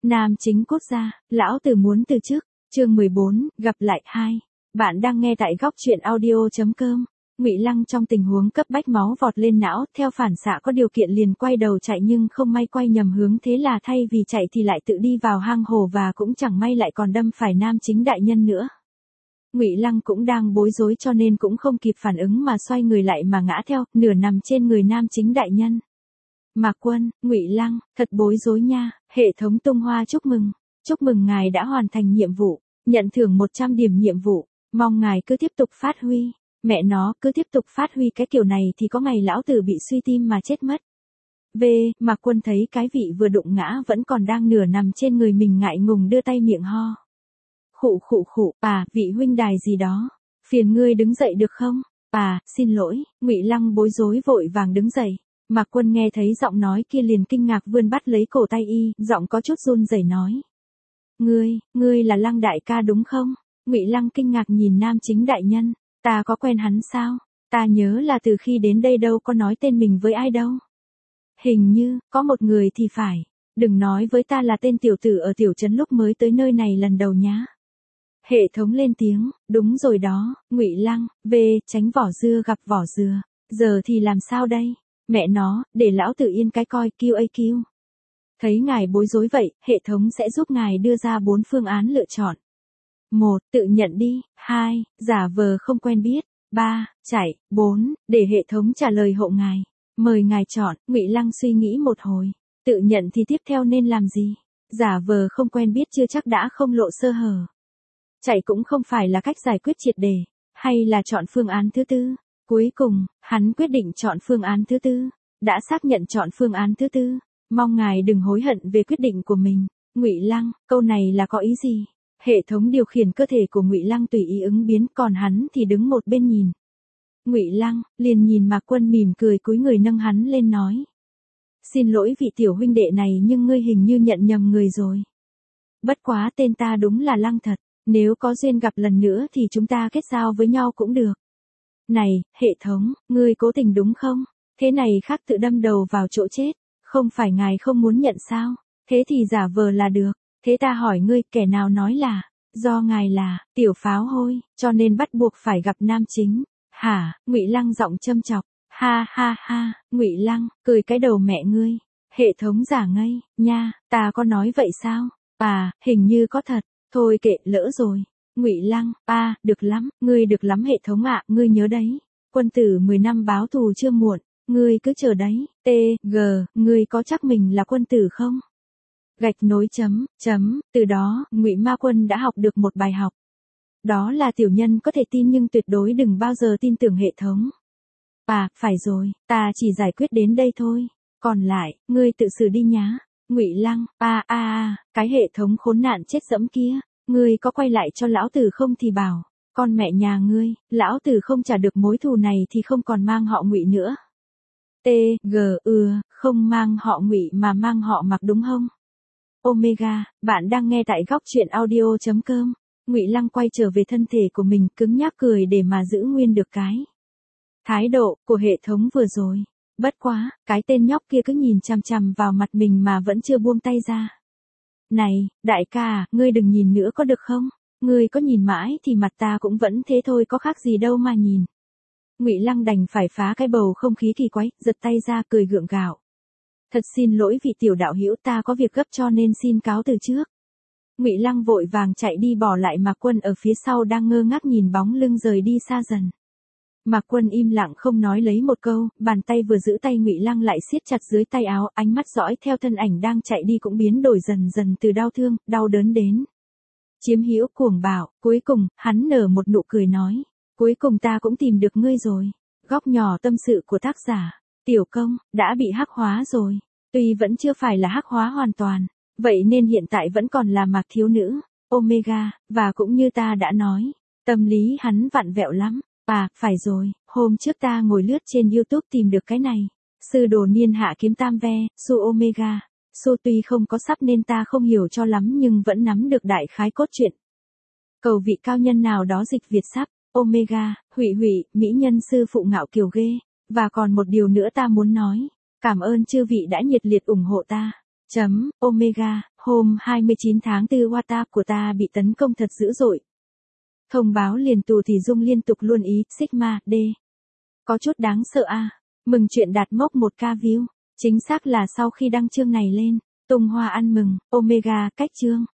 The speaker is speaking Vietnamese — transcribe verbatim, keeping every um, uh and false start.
Nam chính cốt gia, lão tử muốn từ chức. Chương mười bốn, gặp lại hai. Bạn đang nghe tại góc truyện audio chấm com. Ngụy Lăng trong tình huống cấp bách máu vọt lên não, theo phản xạ có điều kiện liền quay đầu chạy nhưng không may quay nhầm hướng, thế là thay vì chạy thì lại tự đi vào hang hổ và cũng chẳng may lại còn đâm phải nam chính đại nhân nữa. Ngụy Lăng cũng đang bối rối cho nên cũng không kịp phản ứng mà xoay người lại mà ngã theo, nửa nằm trên người nam chính đại nhân. Mạc Quân, Ngụy Lăng, thật bối rối nha, hệ thống tung hoa chúc mừng. Chúc mừng ngài đã hoàn thành nhiệm vụ, nhận thưởng một trăm điểm nhiệm vụ, mong ngài cứ tiếp tục phát huy. Mẹ nó, cứ tiếp tục phát huy cái kiểu này thì có ngày lão tử bị suy tim mà chết mất. V. Mạc Quân thấy cái vị vừa đụng ngã vẫn còn đang nửa nằm trên người mình ngại ngùng đưa tay miệng ho. Khụ khụ khụ, à, vị huynh đài gì đó, phiền ngươi đứng dậy được không? À, xin lỗi. Ngụy Lăng bối rối vội vàng đứng dậy. Mạc Quân nghe thấy giọng nói kia liền kinh ngạc vươn bắt lấy cổ tay y, giọng có chút run rẩy nói. Ngươi, ngươi là Lăng đại ca đúng không? Ngụy Lăng kinh ngạc nhìn nam chính đại nhân. Ta có quen hắn sao? Ta nhớ là từ khi đến đây đâu có nói tên mình với ai đâu. Hình như, có một người thì phải. Đừng nói với ta là tên tiểu tử ở tiểu trấn lúc mới tới nơi này lần đầu nhá. Hệ thống lên tiếng, đúng rồi đó, Ngụy Lăng, V, tránh vỏ dưa gặp vỏ dừa. Giờ thì làm sao đây? Mẹ nó, để lão tử yên cái coi, Q A Q. Thấy ngài bối rối vậy, hệ thống sẽ giúp ngài đưa ra bốn phương án lựa chọn. một. Tự nhận đi. hai. Giả vờ không quen biết. ba. Chạy. bốn. Để hệ thống trả lời hộ ngài. Mời ngài chọn. Ngụy Lăng suy nghĩ một hồi. Tự nhận thì tiếp theo nên làm gì? Giả vờ không quen biết chưa chắc đã không lộ sơ hở. Chạy cũng không phải là cách giải quyết triệt đề. Hay là chọn phương án thứ tư? Cuối cùng, hắn quyết định chọn phương án thứ tư. Đã xác nhận chọn phương án thứ tư. Mong ngài đừng hối hận về quyết định của mình. Ngụy Lăng, câu này là có ý gì? Hệ thống điều khiển cơ thể của Ngụy Lăng tùy ý ứng biến, còn hắn thì đứng một bên nhìn. Ngụy Lăng liền nhìn Mạc Quân mỉm cười cúi người nâng hắn lên nói: "Xin lỗi vị tiểu huynh đệ này nhưng ngươi hình như nhận nhầm người rồi. Bất quá tên ta đúng là Lăng thật, nếu có duyên gặp lần nữa thì chúng ta kết giao với nhau cũng được." Này, hệ thống, ngươi cố tình đúng không? Thế này khác tự đâm đầu vào chỗ chết, không phải ngài không muốn nhận sao? Thế thì giả vờ là được. Thế ta hỏi ngươi, kẻ nào nói là, do ngài là, tiểu pháo hôi, cho nên bắt buộc phải gặp nam chính? Hả? Ngụy Lăng giọng châm chọc. Ha ha ha, Ngụy Lăng, cười cái đầu mẹ ngươi. Hệ thống giả ngây, nha, ta có nói vậy sao? À, hình như có thật, thôi kệ, lỡ rồi. Ngụy Lăng, à, được lắm, ngươi được lắm hệ thống ạ, ngươi nhớ đấy. Quân tử mười năm báo thù chưa muộn, ngươi cứ chờ đấy. T, G, ngươi có chắc mình là quân tử không? Gạch nối chấm, chấm, từ đó, Ngụy Ma Quân đã học được một bài học. Đó là tiểu nhân có thể tin nhưng tuyệt đối đừng bao giờ tin tưởng hệ thống. À, phải rồi, ta chỉ giải quyết đến đây thôi. Còn lại, ngươi tự xử đi nhá. Ngụy Lăng, a a a, cái hệ thống khốn nạn chết dẫm kia, ngươi có quay lại cho lão tử không thì bảo, con mẹ nhà ngươi, lão tử không trả được mối thù này thì không còn mang họ Ngụy nữa. T, G, ừ, không mang họ Ngụy mà mang họ Mạc đúng không? Omega, bạn đang nghe tại góc truyện audio chấm com. Ngụy Lăng quay trở về thân thể của mình, cứng nhắc cười để mà giữ nguyên được cái thái độ của hệ thống vừa rồi. Bất quá, cái tên nhóc kia cứ nhìn chằm chằm vào mặt mình mà vẫn chưa buông tay ra. Này, đại ca, ngươi đừng nhìn nữa có được không? Ngươi có nhìn mãi thì mặt ta cũng vẫn thế thôi, có khác gì đâu mà nhìn. Ngụy Lăng đành phải phá cái bầu không khí kỳ quái, giật tay ra cười gượng gạo. Thật xin lỗi vị tiểu đạo hữu, ta có việc gấp cho nên xin cáo từ trước. Ngụy Lăng vội vàng chạy đi bỏ lại Mạc Quân ở phía sau đang ngơ ngác nhìn bóng lưng rời đi xa dần. Mạc Quân im lặng không nói lấy một câu, bàn tay vừa giữ tay Ngụy Lăng lại siết chặt dưới tay áo, ánh mắt dõi theo thân ảnh đang chạy đi cũng biến đổi dần dần từ đau thương, đau đớn đến chiếm hữu cuồng bạo. Cuối cùng, hắn nở một nụ cười nói: "Cuối cùng ta cũng tìm được ngươi rồi." Góc nhỏ tâm sự của tác giả. Tiểu công, đã bị hắc hóa rồi. Tuy vẫn chưa phải là hắc hóa hoàn toàn, vậy nên hiện tại vẫn còn là Mạc thiếu nữ, Omega, và cũng như ta đã nói, tâm lý hắn vặn vẹo lắm. À, phải rồi, hôm trước ta ngồi lướt trên YouTube tìm được cái này. Sư đồ niên hạ kiếm tam ve, Su Omega. Su tuy không có sắp nên ta không hiểu cho lắm nhưng vẫn nắm được đại khái cốt truyện. Cầu vị cao nhân nào đó dịch Việt sắp, Omega, hủy hủy, mỹ nhân sư phụ ngạo kiều ghê. Và còn một điều nữa ta muốn nói. Cảm ơn chư vị đã nhiệt liệt ủng hộ ta. Chấm, Omega, hôm hai mươi chín tháng tư WhatsApp của ta bị tấn công thật dữ dội. Thông báo liền tù thì Dung liên tục luôn ý, Sigma, D. Có chút đáng sợ à, mừng chuyện đạt mốc một k view. Chính xác là sau khi đăng chương này lên, tung hoa ăn mừng, Omega cách chương.